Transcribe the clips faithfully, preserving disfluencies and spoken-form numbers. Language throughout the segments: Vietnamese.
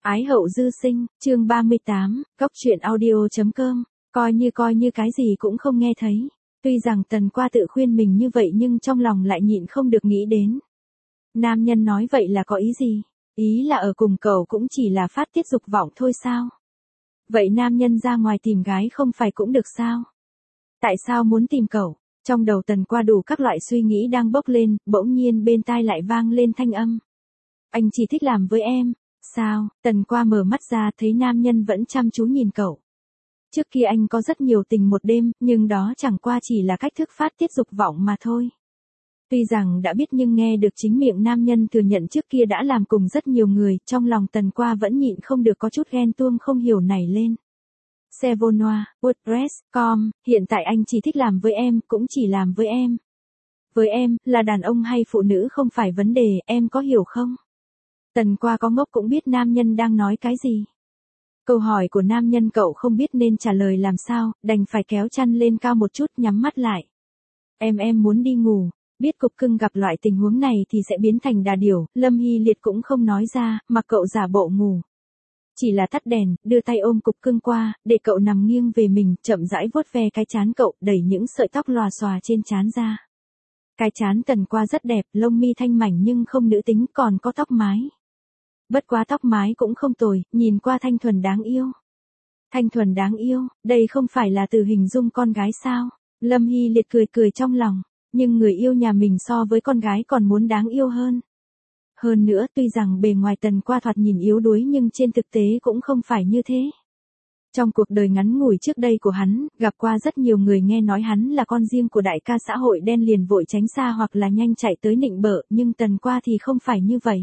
Ái hậu dư sinh, chương ba mươi tám, cốc truyện audio.com, coi như coi như cái gì cũng không nghe thấy. Tuy rằng Tần Qua tự khuyên mình như vậy nhưng trong lòng lại nhịn không được nghĩ đến. Nam nhân nói vậy là có ý gì? Ý là ở cùng cậu cũng chỉ là phát tiết dục vọng thôi sao? Vậy nam nhân ra ngoài tìm gái không phải cũng được sao? Tại sao muốn tìm cậu? Trong đầu Tần Qua đủ các loại suy nghĩ đang bốc lên, bỗng nhiên bên tai lại vang lên thanh âm. Anh chỉ thích làm với em. Sao? Tần Qua mở mắt ra thấy nam nhân vẫn chăm chú nhìn cậu. Trước kia anh có rất nhiều tình một đêm, nhưng đó chẳng qua chỉ là cách thức phát tiết dục vọng mà thôi. Tuy rằng đã biết nhưng nghe được chính miệng nam nhân thừa nhận trước kia đã làm cùng rất nhiều người, trong lòng Tần Qua vẫn nhịn không được có chút ghen tuông không hiểu nảy lên. Sevonoa, WordPress, com, hiện tại anh chỉ thích làm với em, cũng chỉ làm với em. Với em, là đàn ông hay phụ nữ không phải vấn đề, em có hiểu không? Tần Qua có ngốc cũng biết nam nhân đang nói cái gì. Câu hỏi của nam nhân cậu không biết nên trả lời làm sao, đành phải kéo chăn lên cao một chút nhắm mắt lại. Em em muốn đi ngủ, biết cục cưng gặp loại tình huống này thì sẽ biến thành đà điểu, Lâm Hy Liệt cũng không nói ra, mà cậu giả bộ ngủ. Chỉ là tắt đèn, đưa tay ôm cục cưng qua, để cậu nằm nghiêng về mình, chậm rãi vuốt ve cái trán cậu, đẩy những sợi tóc lòa xòa trên trán ra. Cái trán Tần Qua rất đẹp, lông mi thanh mảnh nhưng không nữ tính, còn có tóc mái. Bất quá tóc mái cũng không tồi, nhìn qua thanh thuần đáng yêu. Thanh thuần đáng yêu, đây không phải là từ hình dung con gái sao? Lâm Hy Liệt cười cười trong lòng, nhưng người yêu nhà mình so với con gái còn muốn đáng yêu hơn. Hơn nữa tuy rằng bề ngoài Tần Qua thoạt nhìn yếu đuối nhưng trên thực tế cũng không phải như thế. Trong cuộc đời ngắn ngủi trước đây của hắn, gặp qua rất nhiều người nghe nói hắn là con riêng của đại ca xã hội đen liền vội tránh xa hoặc là nhanh chạy tới nịnh bợ, nhưng Tần Qua thì không phải như vậy.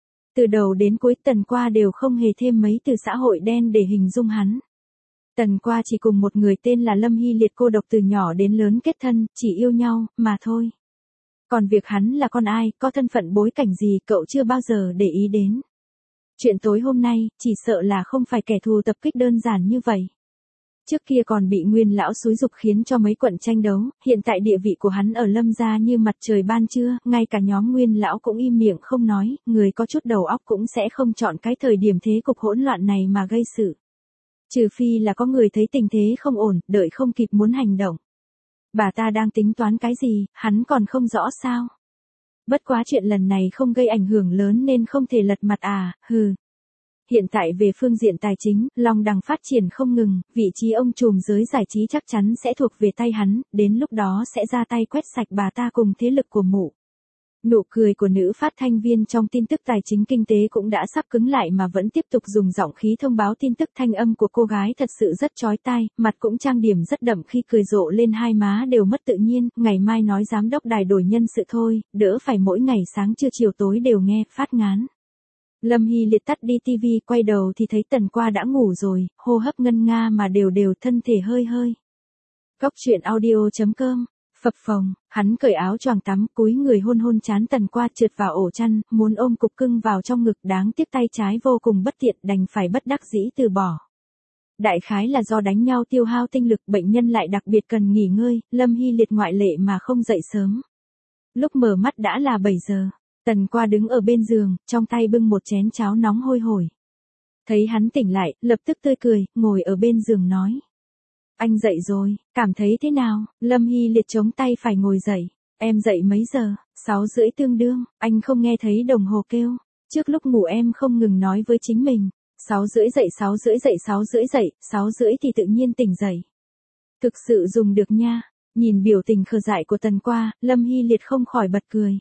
Từ đầu đến cuối Tần Qua đều không hề thêm mấy từ xã hội đen để hình dung hắn. Tần Qua chỉ cùng một người tên là Lâm Hy Liệt cô độc từ nhỏ đến lớn kết thân, chỉ yêu nhau, mà thôi. Còn việc hắn là con ai, có thân phận bối cảnh gì cậu chưa bao giờ để ý đến. Chuyện tối hôm nay, chỉ sợ là không phải kẻ thù tập kích đơn giản như vậy. Trước kia còn bị Nguyên lão xúi dục khiến cho mấy quận tranh đấu, hiện tại địa vị của hắn ở Lâm gia như mặt trời ban trưa, ngay cả nhóm Nguyên lão cũng im miệng không nói, người có chút đầu óc cũng sẽ không chọn cái thời điểm thế cục hỗn loạn này mà gây sự. Trừ phi là có người thấy tình thế không ổn, đợi không kịp muốn hành động. Bà ta đang tính toán cái gì, hắn còn không rõ sao. Bất quá chuyện lần này không gây ảnh hưởng lớn nên không thể lật mặt à, hừ. Hiện tại về phương diện tài chính, Long Đằng phát triển không ngừng, vị trí ông trùm giới giải trí chắc chắn sẽ thuộc về tay hắn, đến lúc đó sẽ ra tay quét sạch bà ta cùng thế lực của mụ. Nụ cười của nữ phát thanh viên trong tin tức tài chính kinh tế cũng đã sắp cứng lại mà vẫn tiếp tục dùng giọng khí thông báo tin tức, thanh âm của cô gái thật sự rất chói tai, mặt cũng trang điểm rất đậm, khi cười rộ lên hai má đều mất tự nhiên, ngày mai nói giám đốc đài đổi nhân sự thôi, đỡ phải mỗi ngày sáng trưa chiều tối đều nghe, phát ngán. Lâm Hy Liệt tắt đi tivi, quay đầu thì thấy Tần Qua đã ngủ rồi, hô hấp ngân nga mà đều đều, thân thể hơi hơi. Cốc truyện audio.com, phập phồng, hắn cởi áo choàng tắm, cúi người hôn hôn trán Tần Qua, trượt vào ổ chăn, muốn ôm cục cưng vào trong ngực, đáng tiếc tay trái vô cùng bất tiện, đành phải bất đắc dĩ từ bỏ. Đại khái là do đánh nhau tiêu hao tinh lực, bệnh nhân lại đặc biệt cần nghỉ ngơi, Lâm Hy Liệt ngoại lệ mà không dậy sớm. Lúc mở mắt đã là bảy giờ. Tần Qua đứng ở bên giường, trong tay bưng một chén cháo nóng hôi hổi. Thấy hắn tỉnh lại, lập tức tươi cười, ngồi ở bên giường nói. Anh dậy rồi, cảm thấy thế nào? Lâm Hy Liệt chống tay phải ngồi dậy. Em dậy mấy giờ? Sáu rưỡi tương đương, anh không nghe thấy đồng hồ kêu. Trước lúc ngủ em không ngừng nói với chính mình. Sáu rưỡi dậy, sáu rưỡi dậy, sáu rưỡi dậy, sáu rưỡi thì tự nhiên tỉnh dậy. Thực sự dùng được nha. Nhìn biểu tình khờ dại của Tần Qua, Lâm Hy Liệt không khỏi bật cười.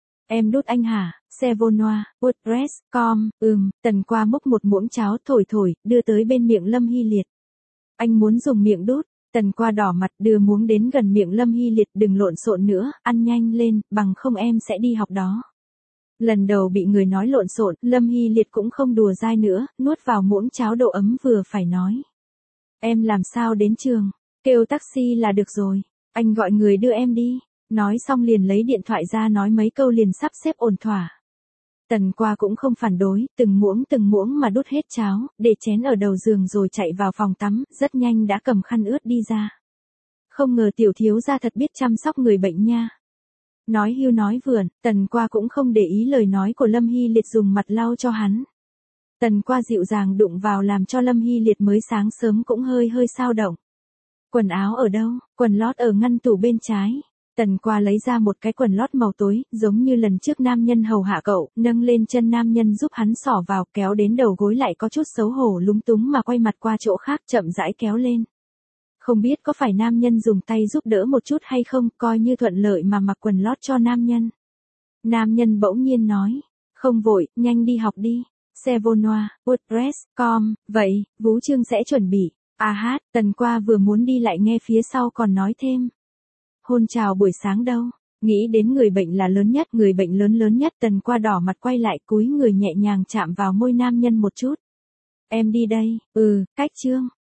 Em đút anh hả? Sevonoa, WordPress, com, ừm, Tần Qua múc một muỗng cháo thổi thổi, đưa tới bên miệng Lâm Hy Liệt. Anh muốn dùng miệng đút, Tần Qua đỏ mặt đưa muỗng đến gần miệng Lâm Hy Liệt, đừng lộn xộn nữa, ăn nhanh lên, bằng không em sẽ đi học đó. Lần đầu bị người nói lộn xộn, Lâm Hy Liệt cũng không đùa dai nữa, nuốt vào muỗng cháo độ ấm vừa phải nói. Em làm sao đến trường? Kêu taxi là được rồi, anh gọi người đưa em đi. Nói xong liền lấy điện thoại ra nói mấy câu liền sắp xếp ổn thỏa. Tần Qua cũng không phản đối, từng muỗng từng muỗng mà đút hết cháo, để chén ở đầu giường rồi chạy vào phòng tắm, rất nhanh đã cầm khăn ướt đi ra. Không ngờ tiểu thiếu gia thật biết chăm sóc người bệnh nha. Nói hưu nói vượn, Tần Qua cũng không để ý lời nói của Lâm Hy Liệt, dùng mặt lau cho hắn. Tần Qua dịu dàng đụng vào làm cho Lâm Hy Liệt mới sáng sớm cũng hơi hơi xao động. Quần áo ở đâu? Quần lót ở ngăn tủ bên trái. Tần Qua lấy ra một cái quần lót màu tối, giống như lần trước nam nhân hầu hạ cậu, nâng lên chân nam nhân giúp hắn xỏ vào, kéo đến đầu gối lại có chút xấu hổ lúng túng mà quay mặt qua chỗ khác chậm rãi kéo lên. Không biết có phải nam nhân dùng tay giúp đỡ một chút hay không, coi như thuận lợi mà mặc quần lót cho nam nhân. Nam nhân bỗng nhiên nói, không vội, nhanh đi học đi. Sevonoa, WordPress, com, vậy, Vũ Trương sẽ chuẩn bị. À hát, Tần Qua vừa muốn đi lại nghe phía sau còn nói thêm. Hôn chào buổi sáng đâu, nghĩ đến người bệnh là lớn nhất, người bệnh lớn lớn nhất. Tần Qua đỏ mặt quay lại cúi người nhẹ nhàng chạm vào môi nam nhân một chút. Em đi đây, ừ, cách Trương.